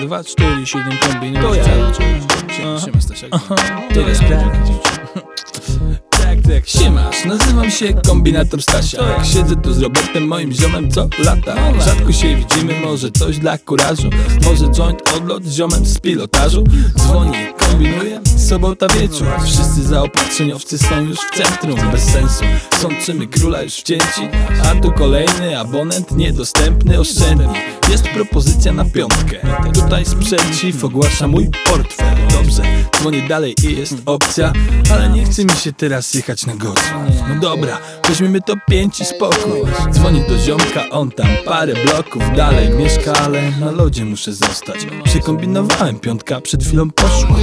247 kombinujesz cały czas. Siema Stasiak. To jest tak, siemasz, nazywam się Kombinator Stasiak. Siedzę tu z Robertem, moim ziomem co lata. Rzadko się widzimy, może coś dla kurażu. Może joint odlot z ziomem z pilotażu. Dzwonię, kombinuję, sobota wieczór. Wszyscy zaopatrzeniowcy są już w centrum. Bez sensu, sączymy króla już wcięci. A tu kolejny abonent niedostępny, oszczędni. Jest propozycja na piątkę. Tutaj sprzeciw ogłasza mój portfel. Dobrze, dzwonię dalej i jest opcja, ale nie chce mi się teraz jechać na Gocław. No dobra, weźmiemy to 5 i spokój. Dzwonię do ziomka, on tam parę bloków dalej mieszka, ale na lodzie muszę zostać. Przekombinowałem, piątka przed chwilą poszła.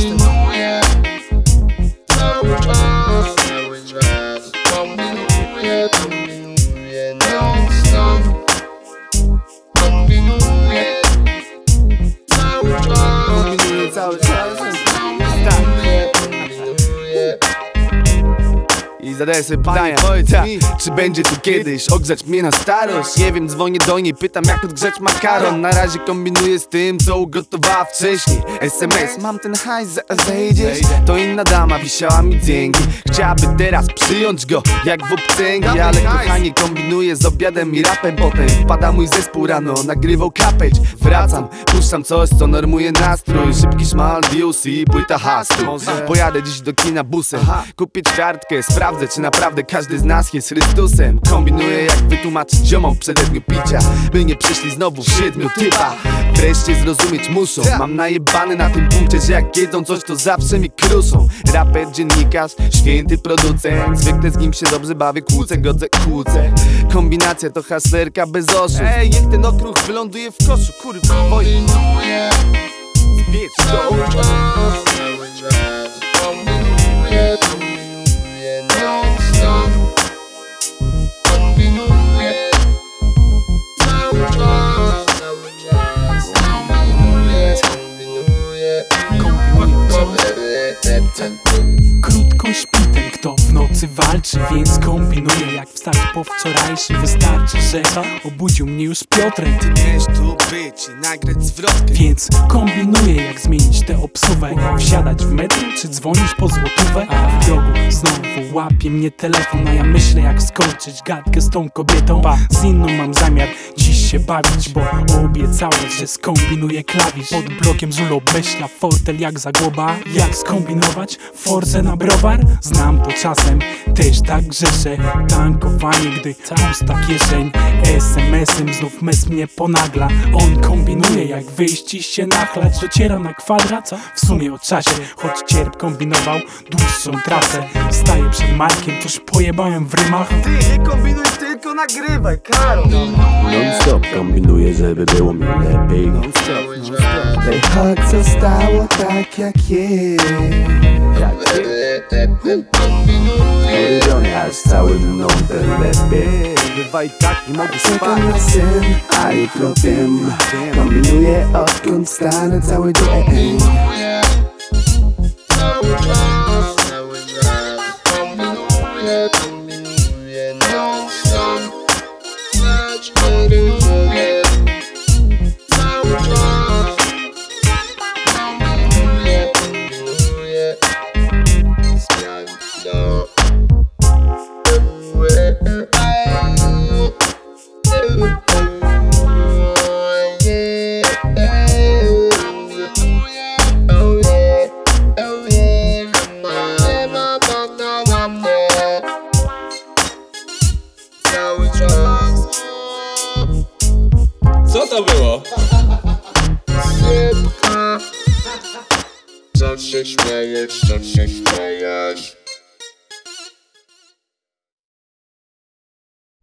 I zadaję sobie pytania, powiedz mi, czy będzie tu kiedyś ogrzać mnie na starość? Nie wiem, dzwonię do niej, pytam jak odgrzać makaron. Na razie kombinuję z tym, co ugotowała wcześniej. SMS, mam ten hajs, zejdziesz? To inna dama, wisiała mi dzięki. Chciałaby teraz przyjąć go, jak w obcęgi. Ale kochanie, kombinuję z obiadem i rapem. Potem wpada mój zespół rano, nagrywał kapeć. Wracam, puszczam coś, co normuje nastrój. Szybki szmal, DOC, płyta hastu. Pojadę dziś do kina busem, kupię ćwiartkę, sprawdzę, czy naprawdę każdy z nas jest Chrystusem. Kombinuję, jak wytłumaczyć ziomom w przededniu picia, by nie przyszli znowu w 7 typa. Wreszcie zrozumieć muszą, mam najebany na tym punkcie, że jak jedzą coś, to zawsze mi kruszą. Raper, dziennikarz, święty producent, zwykle z nim się dobrze bawię, kłócę, godzę, kłócę. Kombinacja to haslerka bez oszustw. Ej, niech ten okruch wyląduje w koszu, kurwa, boję. Zbierz to. Krótko śpi ten, kto w nocy walczy, więc kombinuję jak wstać po wczorajszym. Wystarczy, że obudził mnie już Piotrek. Ty miałeś tu być i nagrać zwrotkę, więc kombinuję jak zmienić tę obsługę. Wsiadać w metro czy dzwonić po złotówę. W drogu znowu łapie mnie telefon, a ja myślę jak skończyć gadkę z tą kobietą. Z inną mam zamiar dziś się bawić, bo obiecałeś, że skombinuję klawisz. Pod blokiem żul obmyśla fotel jak zagłoba. Jak skombinować forsę na browar? Znam to czasem, też tak grzeszę. Tankowanie, gdy pusta kieszeń. SMS-em znów mes mnie ponagla. On kombinuje jak wyjść i się nachlać. Dociera na kwadrat, w sumie o czasie. Choć cierp kombinował dłuższą trasę. Staję przed Majkiem, tuż pojebałem w rymach. ty nie kombinuj, tylko nagrywaj, Karol. Non-stop kombinuję, żeby było mi lepiej. Tej hak zostało tak jak jest. Ulubiony aż cały mną ten lepiej. Bywaj tak, nie mogę spać. Czekam na sen, a jutro wiem. Kombinuję odkąd wstanę cały dzień. Co to było? Co się śmiejesz, co się śmiejesz?